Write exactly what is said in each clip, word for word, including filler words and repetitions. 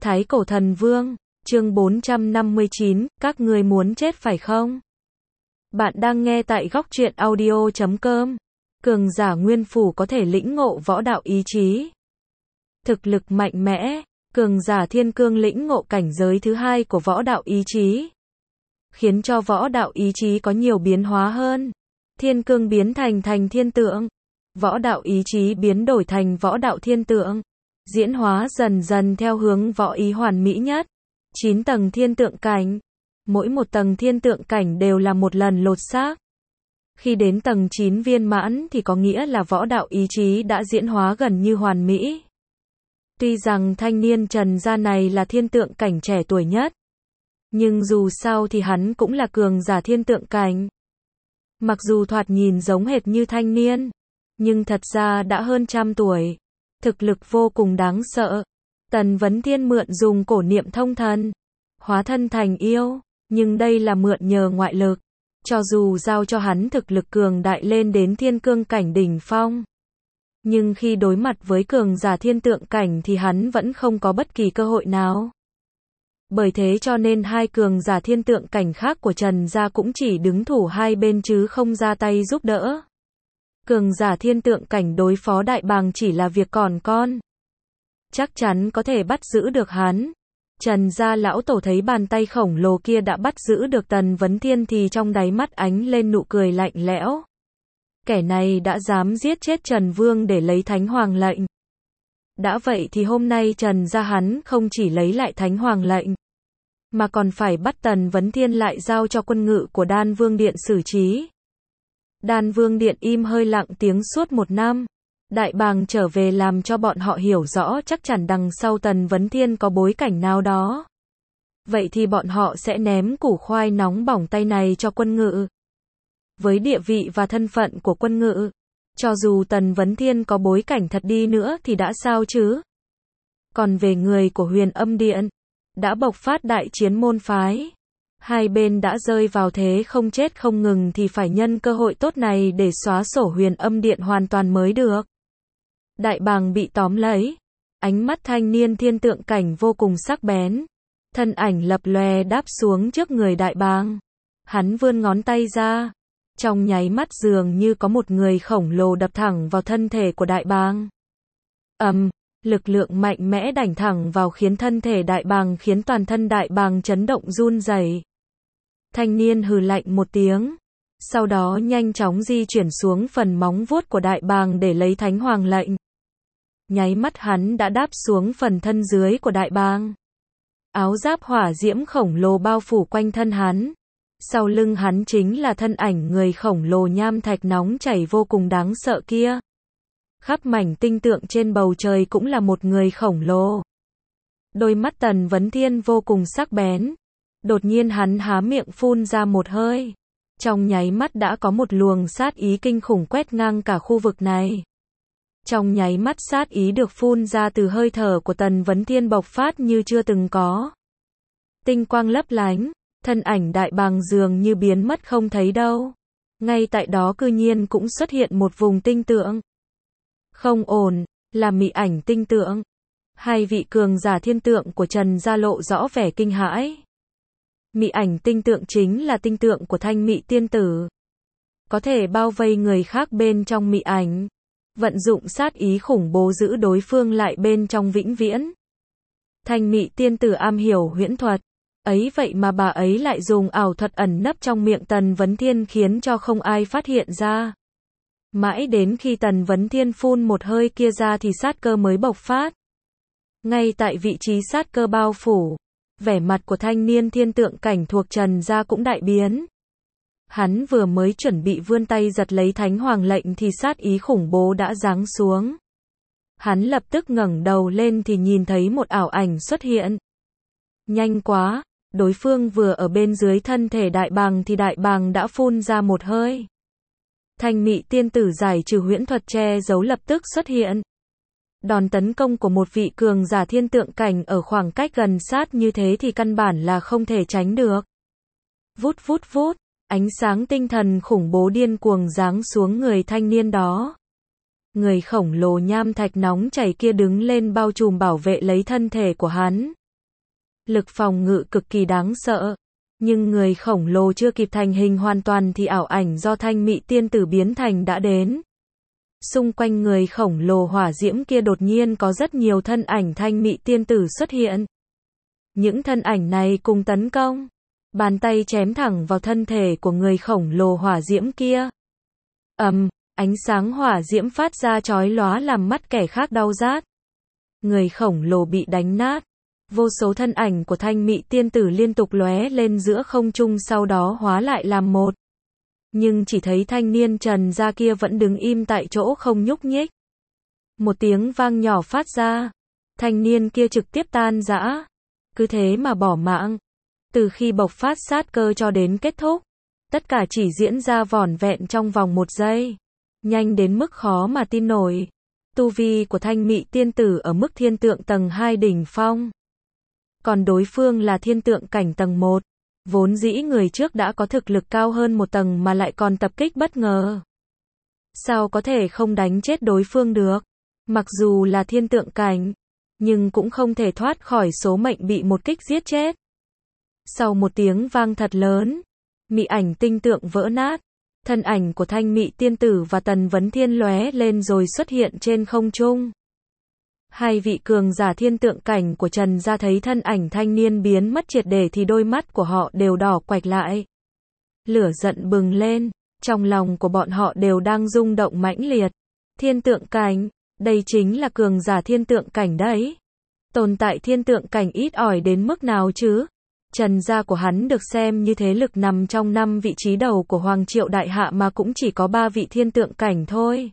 Thái Cổ Thần Vương, chương bốn trăm năm mươi chín, các ngươi muốn chết phải không? Bạn đang nghe tại góc truyện audio chấm com. Cường giả nguyên phủ có thể lĩnh ngộ võ đạo ý chí. Thực lực mạnh mẽ, cường giả thiên cương lĩnh ngộ cảnh giới thứ hai của võ đạo ý chí. Khiến cho võ đạo ý chí có nhiều biến hóa hơn. Thiên cương biến thành thành thiên tượng. Võ đạo ý chí biến đổi thành võ đạo thiên tượng. Diễn hóa dần dần theo hướng võ ý hoàn mỹ nhất. chín tầng thiên tượng cảnh. Mỗi một tầng thiên tượng cảnh đều là một lần lột xác. Khi đến tầng chín viên mãn thì có nghĩa là võ đạo ý chí đã diễn hóa gần như hoàn mỹ. Tuy rằng thanh niên Trần gia này là thiên tượng cảnh trẻ tuổi nhất, nhưng dù sao thì hắn cũng là cường giả thiên tượng cảnh. Mặc dù thoạt nhìn giống hệt như thanh niên, nhưng thật ra đã hơn trăm tuổi. Thực lực vô cùng đáng sợ. Tần Vấn Thiên mượn dùng cổ niệm thông thần, hóa thân thành yêu, nhưng đây là mượn nhờ ngoại lực. Cho dù giao cho hắn thực lực cường đại lên đến thiên cương cảnh đỉnh phong, nhưng khi đối mặt với cường giả thiên tượng cảnh thì hắn vẫn không có bất kỳ cơ hội nào. Bởi thế cho nên hai cường giả thiên tượng cảnh khác của Trần gia cũng chỉ đứng thủ hai bên chứ không ra tay giúp đỡ. Cường giả thiên tượng cảnh đối phó đại bàng chỉ là việc còn con. Chắc chắn có thể bắt giữ được hắn. Trần gia lão tổ thấy bàn tay khổng lồ kia đã bắt giữ được Tần Vấn Thiên thì trong đáy mắt ánh lên nụ cười lạnh lẽo. Kẻ này đã dám giết chết Trần Vương để lấy Thánh Hoàng lệnh. Đã vậy thì hôm nay Trần gia hắn không chỉ lấy lại Thánh Hoàng lệnh, mà còn phải bắt Tần Vấn Thiên lại giao cho quân ngự của Đan Vương Điện xử trí. Đan Vương Điện im hơi lặng tiếng suốt một năm. Đại bàng trở về làm cho bọn họ hiểu rõ chắc chắn đằng sau Tần Vấn Thiên có bối cảnh nào đó. Vậy thì bọn họ sẽ ném củ khoai nóng bỏng tay này cho quân ngự. Với địa vị và thân phận của quân ngự, cho dù Tần Vấn Thiên có bối cảnh thật đi nữa thì đã sao chứ? Còn về người của Huyền Âm Điện, đã bộc phát đại chiến môn phái. Hai bên đã rơi vào thế không chết không ngừng thì phải nhân cơ hội tốt này để xóa sổ Huyền Âm Điện hoàn toàn mới được. Đại bàng bị tóm lấy. Ánh mắt thanh niên thiên tượng cảnh vô cùng sắc bén. Thân ảnh lập lòe đáp xuống trước người đại bàng. Hắn vươn ngón tay ra. Trong nháy mắt dường như có một người khổng lồ đập thẳng vào thân thể của đại bàng. Ầm, lực lượng mạnh mẽ đảnh thẳng vào khiến thân thể đại bàng khiến toàn thân đại bàng chấn động run rẩy. Thanh niên hừ lạnh một tiếng. Sau đó nhanh chóng di chuyển xuống phần móng vuốt của đại bàng để lấy Thánh Hoàng lệnh. Nháy mắt hắn đã đáp xuống phần thân dưới của đại bàng. Áo giáp hỏa diễm khổng lồ bao phủ quanh thân hắn. Sau lưng hắn chính là thân ảnh người khổng lồ nham thạch nóng chảy vô cùng đáng sợ kia. Khắp mảnh tinh tượng trên bầu trời cũng là một người khổng lồ. Đôi mắt Tần Vấn Thiên vô cùng sắc bén. Đột nhiên hắn há miệng phun ra một hơi. Trong nháy mắt đã có một luồng sát ý kinh khủng quét ngang cả khu vực này. Trong nháy mắt sát ý được phun ra từ hơi thở của Tần Vấn Thiên bộc phát như chưa từng có. Tinh quang lấp lánh, thân ảnh đại bàng dường như biến mất không thấy đâu. Ngay tại đó cư nhiên cũng xuất hiện một vùng tinh tượng. Không ổn, là mị ảnh tinh tượng. Hai vị cường giả thiên tượng của Trần gia lộ rõ vẻ kinh hãi. Mị ảnh tinh tượng chính là tinh tượng của Thanh Mị tiên tử. Có thể bao vây người khác bên trong mị ảnh. Vận dụng sát ý khủng bố giữ đối phương lại bên trong vĩnh viễn. Thanh Mị tiên tử am hiểu huyễn thuật. Ấy vậy mà bà ấy lại dùng ảo thuật ẩn nấp trong miệng Tần Vấn Thiên khiến cho không ai phát hiện ra. Mãi đến khi Tần Vấn Thiên phun một hơi kia ra thì sát cơ mới bộc phát. Ngay tại vị trí sát cơ bao phủ, vẻ mặt của thanh niên thiên tượng cảnh thuộc Trần gia cũng đại biến. Hắn vừa mới chuẩn bị vươn tay giật lấy Thánh Hoàng lệnh thì sát ý khủng bố đã giáng xuống. Hắn lập tức ngẩng đầu lên thì nhìn thấy một ảo ảnh xuất hiện. Nhanh quá, đối phương vừa ở bên dưới thân thể đại bàng thì đại bàng đã phun ra một hơi. Thanh Mị tiên tử giải trừ huyễn thuật che giấu lập tức xuất hiện. Đòn tấn công của một vị cường giả thiên tượng cảnh ở khoảng cách gần sát như thế thì căn bản là không thể tránh được. Vút vút vút, ánh sáng tinh thần khủng bố điên cuồng giáng xuống người thanh niên đó. Người khổng lồ nham thạch nóng chảy kia đứng lên bao trùm bảo vệ lấy thân thể của hắn. lực phòng ngự cực kỳ đáng sợ. Nhưng người khổng lồ chưa kịp thành hình hoàn toàn thì ảo ảnh do Thanh Mị tiên tử biến thành đã đến. Xung quanh người khổng lồ hỏa diễm kia đột nhiên có rất nhiều thân ảnh Thanh Mị tiên tử xuất hiện. Những thân ảnh này cùng tấn công. Bàn tay chém thẳng vào thân thể của người khổng lồ hỏa diễm kia. Ầm, ánh sáng hỏa diễm phát ra chói lóa làm mắt kẻ khác đau rát. Người khổng lồ bị đánh nát. Vô số thân ảnh của Thanh Mị tiên tử liên tục lóe lên giữa không trung sau đó hóa lại làm một. Nhưng chỉ thấy thanh niên Trần Gia kia vẫn đứng im tại chỗ không nhúc nhích. Một tiếng vang nhỏ phát ra. Thanh niên kia trực tiếp tan rã. Cứ thế mà bỏ mạng. Từ khi bộc phát sát cơ cho đến kết thúc, tất cả chỉ diễn ra vỏn vẹn trong vòng một giây. Nhanh đến mức khó mà tin nổi. Tu vi của Thanh Mị tiên tử ở mức thiên tượng tầng hai đỉnh phong. Còn đối phương là thiên tượng cảnh tầng một. Vốn dĩ người trước đã có thực lực cao hơn một tầng mà lại còn tập kích bất ngờ. Sao có thể không đánh chết đối phương được? Mặc dù là thiên tượng cảnh, nhưng cũng không thể thoát khỏi số mệnh bị một kích giết chết. Sau một tiếng vang thật lớn, mị ảnh tinh tượng vỡ nát. Thân ảnh của Thanh Mị tiên tử và Tần Vấn Thiên lóe lên rồi xuất hiện trên không trung. Hai vị cường giả thiên tượng cảnh của Trần Gia thấy thân ảnh thanh niên biến mất triệt để thì đôi mắt của họ đều đỏ quạch lại. Lửa giận bừng lên, trong lòng của bọn họ đều đang rung động mãnh liệt. Thiên tượng cảnh, đây chính là cường giả thiên tượng cảnh đấy. Tồn tại thiên tượng cảnh ít ỏi đến mức nào chứ? Trần Gia của hắn được xem như thế lực nằm trong năm vị trí đầu của Hoàng Triệu Đại Hạ mà cũng chỉ có ba vị thiên tượng cảnh thôi.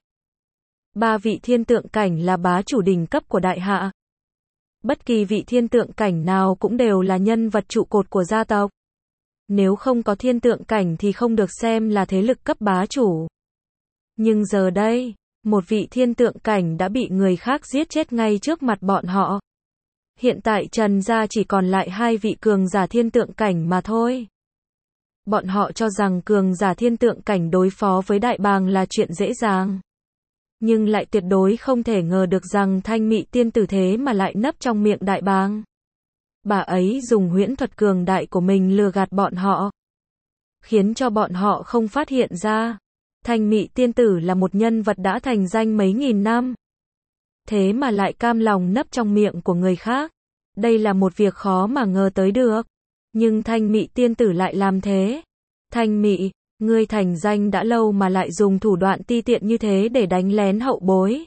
Ba vị thiên tượng cảnh là bá chủ đỉnh cấp của Đại Hạ. Bất kỳ vị thiên tượng cảnh nào cũng đều là nhân vật trụ cột của gia tộc. Nếu không có thiên tượng cảnh thì không được xem là thế lực cấp bá chủ. Nhưng giờ đây, một vị thiên tượng cảnh đã bị người khác giết chết ngay trước mặt bọn họ. Hiện tại Trần Gia chỉ còn lại hai vị cường giả thiên tượng cảnh mà thôi. Bọn họ cho rằng cường giả thiên tượng cảnh đối phó với Đại Bàng là chuyện dễ dàng. Nhưng lại tuyệt đối không thể ngờ được rằng Thanh Mị tiên tử thế mà lại nấp trong miệng Đại Bàng. Bà ấy dùng huyễn thuật cường đại của mình lừa gạt bọn họ, khiến cho bọn họ không phát hiện ra. Thanh Mị tiên tử là một nhân vật đã thành danh mấy nghìn năm. Thế mà lại cam lòng nấp trong miệng của người khác. Đây là một việc khó mà ngờ tới được. Nhưng Thanh Mị tiên tử lại làm thế. Thanh Mị, ngươi thành danh đã lâu mà lại dùng thủ đoạn ti tiện như thế để đánh lén hậu bối.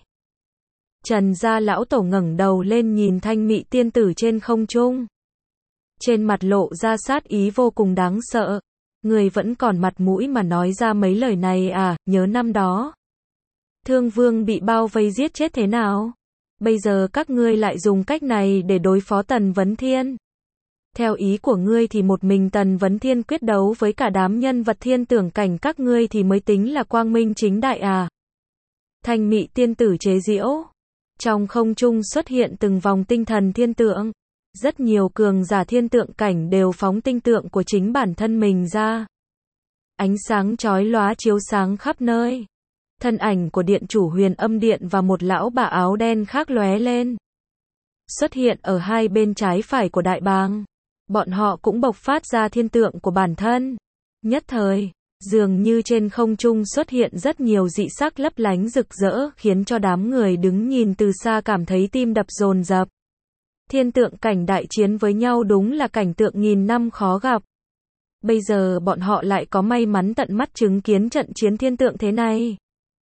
Trần Gia lão tổ ngẩng đầu lên nhìn Thanh Mị tiên tử trên không trung. Trên mặt lộ ra sát ý vô cùng đáng sợ. Người vẫn còn mặt mũi mà nói ra mấy lời này à, nhớ năm đó. Thương Vương bị bao vây giết chết thế nào? Bây giờ các ngươi lại dùng cách này để đối phó Tần Vấn Thiên. Theo ý của ngươi thì một mình Tần Vấn Thiên quyết đấu với cả đám nhân vật thiên tưởng cảnh các ngươi thì mới tính là quang minh chính đại à? Thanh Mị tiên tử chế giễu. Trong không trung xuất hiện từng vòng tinh thần thiên tượng. Rất nhiều cường giả thiên tượng cảnh đều phóng tinh tượng của chính bản thân mình ra. Ánh sáng chói lóa chiếu sáng khắp nơi. Thân ảnh của điện chủ Huyền Âm Điện và một lão bà áo đen khác lóe lên. Xuất hiện ở hai bên trái phải của Đại Bàng. Bọn họ cũng bộc phát ra thiên tượng của bản thân. Nhất thời, dường như trên không trung xuất hiện rất nhiều dị sắc lấp lánh rực rỡ khiến cho đám người đứng nhìn từ xa cảm thấy tim đập dồn dập. Thiên tượng cảnh đại chiến với nhau đúng là cảnh tượng nghìn năm khó gặp. Bây giờ bọn họ lại có may mắn tận mắt chứng kiến trận chiến thiên tượng thế này.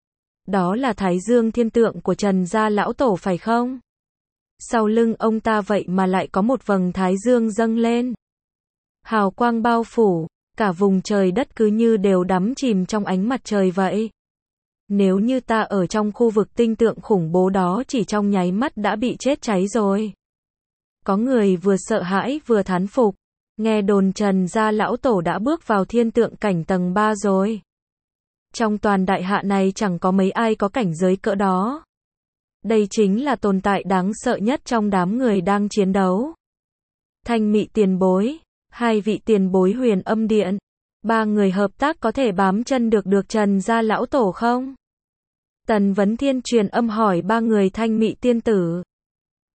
Đó là Thái Dương thiên tượng của Trần Gia lão tổ phải không? Sau lưng ông ta vậy mà lại có một vầng Thái Dương dâng lên. Hào quang bao phủ, cả vùng trời đất cứ như đều đắm chìm trong ánh mặt trời vậy. Nếu như ta ở trong khu vực tinh tượng khủng bố đó chỉ trong nháy mắt đã bị chết cháy rồi. Có người vừa sợ hãi vừa thán phục. Nghe đồn Trần Gia lão tổ đã bước vào thiên tượng cảnh tầng ba rồi. Trong toàn Đại Hạ này chẳng có mấy ai có cảnh giới cỡ đó. Đây chính là tồn tại đáng sợ nhất trong đám người đang chiến đấu. Thanh Mị tiền bối, hai vị tiền bối Huyền Âm Điện, ba người hợp tác có thể bám chân được được Trần Gia lão tổ không? Tần Vấn Thiên truyền âm hỏi ba người Thanh Mị tiên tử.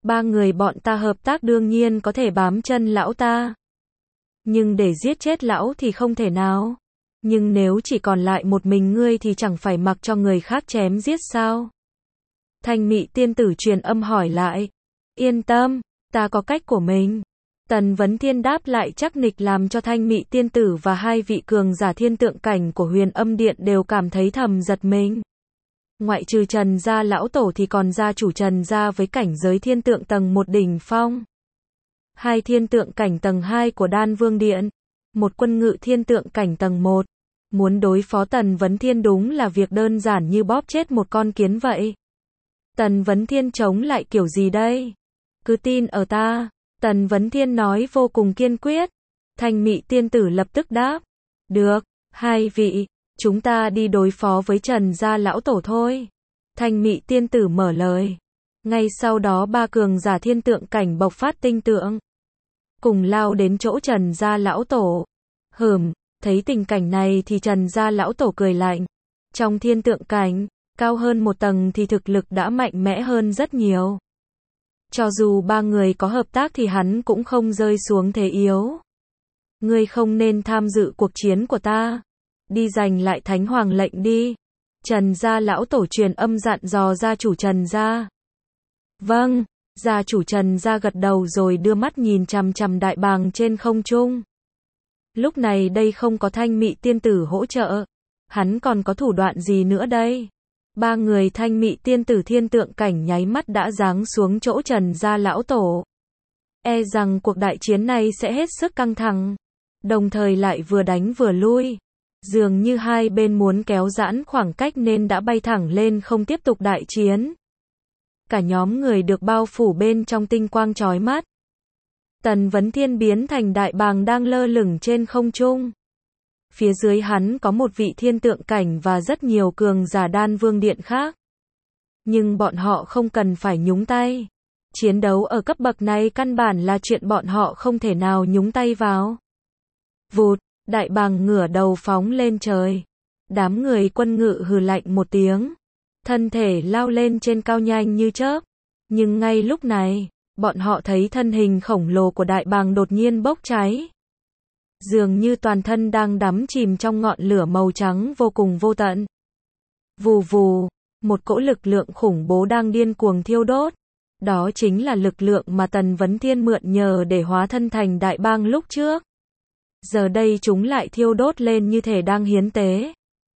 Ba người bọn ta hợp tác đương nhiên có thể bám chân lão ta. Nhưng để giết chết lão thì không thể nào. Nhưng nếu chỉ còn lại một mình ngươi thì chẳng phải mặc cho người khác chém giết sao? Thanh Mị tiên tử truyền âm hỏi lại. Yên tâm, ta có cách của mình. Tần Vấn Thiên đáp lại chắc nịch làm cho Thanh Mị tiên tử và hai vị cường giả thiên tượng cảnh của Huyền Âm Điện đều cảm thấy thầm giật mình. Ngoại trừ Trần gia lão tổ thì còn gia chủ Trần gia với cảnh giới thiên tượng tầng một đỉnh phong. Hai thiên tượng cảnh tầng hai của Đan Vương Điện. Một quân ngự thiên tượng cảnh tầng một. Muốn đối phó Tần Vấn Thiên đúng là việc đơn giản như bóp chết một con kiến vậy. Tần Vấn Thiên chống lại kiểu gì đây? Cứ tin ở ta. Tần Vấn Thiên nói vô cùng kiên quyết. Thanh Mị tiên tử lập tức đáp. Được, hai vị, chúng ta đi đối phó với Trần gia lão tổ thôi. Thanh Mị tiên tử mở lời. Ngay sau đó ba cường giả thiên tượng cảnh bộc phát tinh tượng. Cùng lao đến chỗ Trần gia lão tổ. Hừm, thấy tình cảnh này thì Trần gia lão tổ cười lạnh. Trong thiên tượng cảnh, cao hơn một tầng thì thực lực đã mạnh mẽ hơn rất nhiều. Cho dù ba người có hợp tác thì hắn cũng không rơi xuống thế yếu. Ngươi không nên tham dự cuộc chiến của ta. Đi giành lại Thánh Hoàng lệnh đi. Trần gia lão tổ truyền âm dặn dò gia chủ Trần gia. Vâng, gia chủ Trần gia gật đầu rồi đưa mắt nhìn chằm chằm đại bàng trên không trung. Lúc này đây không có Thanh Mị tiên tử hỗ trợ. Hắn còn có thủ đoạn gì nữa đây? Ba người Thanh Mị tiên tử thiên tượng cảnh nháy mắt đã giáng xuống chỗ Trần gia lão tổ. E rằng cuộc đại chiến này sẽ hết sức căng thẳng. Đồng thời lại vừa đánh vừa lui. Dường như hai bên muốn kéo giãn khoảng cách nên đã bay thẳng lên không tiếp tục đại chiến. Cả nhóm người được bao phủ bên trong tinh quang chói mắt. Tần Vấn Thiên biến thành đại bàng đang lơ lửng trên không trung. Phía dưới hắn có một vị thiên tượng cảnh và rất nhiều cường giả Đan Vương Điện khác. Nhưng bọn họ không cần phải nhúng tay. Chiến đấu ở cấp bậc này căn bản là chuyện bọn họ không thể nào nhúng tay vào. Vụt, đại bàng ngửa đầu phóng lên trời. Đám người quân ngự hừ lạnh một tiếng. Thân thể lao lên trên cao nhanh như chớp. Nhưng ngay lúc này, bọn họ thấy thân hình khổng lồ của đại bàng đột nhiên bốc cháy. Dường như toàn thân đang đắm chìm trong ngọn lửa màu trắng vô cùng vô tận. Vù vù, một cỗ lực lượng khủng bố đang điên cuồng thiêu đốt. Đó chính là lực lượng mà Tần Vấn Thiên mượn nhờ để hóa thân thành đại bàng lúc trước. Giờ đây chúng lại thiêu đốt lên như thể đang hiến tế.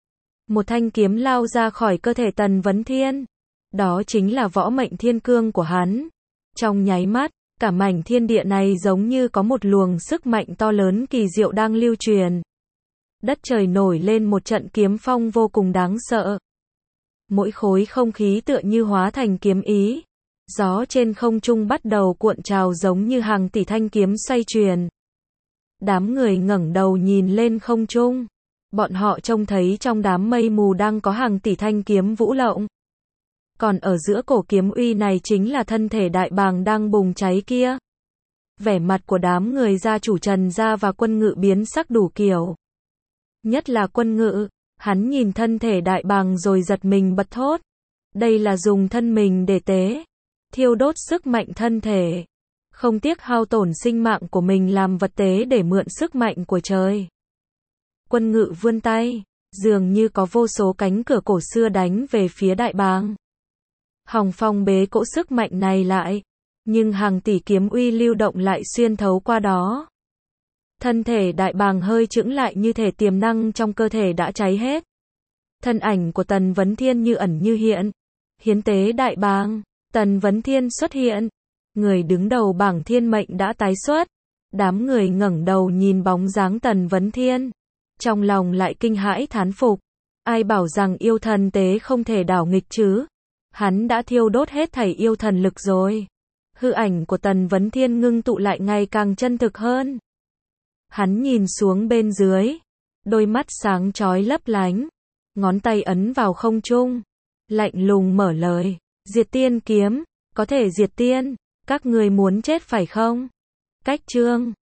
Một thanh kiếm lao ra khỏi cơ thể Tần Vấn Thiên. Đó chính là võ mệnh thiên cương của hắn. Trong nháy mắt, cả mảnh thiên địa này giống như có một luồng sức mạnh to lớn kỳ diệu đang lưu truyền. Đất trời nổi lên một trận kiếm phong vô cùng đáng sợ. Mỗi khối không khí tựa như hóa thành kiếm ý. Gió trên không trung bắt đầu cuộn trào giống như hàng tỷ thanh kiếm xoay truyền. Đám người ngẩng đầu nhìn lên không trung. Bọn họ trông thấy trong đám mây mù đang có hàng tỷ thanh kiếm vũ lộng. Còn ở giữa cổ kiếm uy này chính là thân thể đại bàng đang bùng cháy kia. Vẻ mặt của đám người gia chủ Trần gia và quân ngự biến sắc đủ kiểu. Nhất là quân ngự, hắn nhìn thân thể đại bàng rồi giật mình bật thốt. Đây là dùng thân mình để tế, thiêu đốt sức mạnh thân thể. Không tiếc hao tổn sinh mạng của mình làm vật tế để mượn sức mạnh của trời. Quân ngự vươn tay, dường như có vô số cánh cửa cổ xưa đánh về phía đại bàng. Hòng phong bế cỗ sức mạnh này lại, nhưng hàng tỷ kiếm uy lưu động lại xuyên thấu qua đó. Thân thể đại bàng hơi chững lại như thể tiềm năng trong cơ thể đã cháy hết. Thân ảnh của Tần Vấn Thiên như ẩn như hiện. Hiến tế đại bàng, Tần Vấn Thiên xuất hiện. Người đứng đầu bảng thiên mệnh đã tái xuất. Đám người ngẩng đầu nhìn bóng dáng Tần Vấn Thiên. Trong lòng lại kinh hãi thán phục. Ai bảo rằng yêu thần tế không thể đảo nghịch chứ? Hắn đã thiêu đốt hết thảy yêu thần lực rồi. Hư ảnh của Tần Vấn Thiên ngưng tụ lại ngày càng chân thực hơn. Hắn nhìn xuống bên dưới. Đôi mắt sáng chói lấp lánh. Ngón tay ấn vào không trung. Lạnh lùng mở lời. Diệt tiên kiếm. Có thể diệt tiên. Các người muốn chết phải không? Cách chương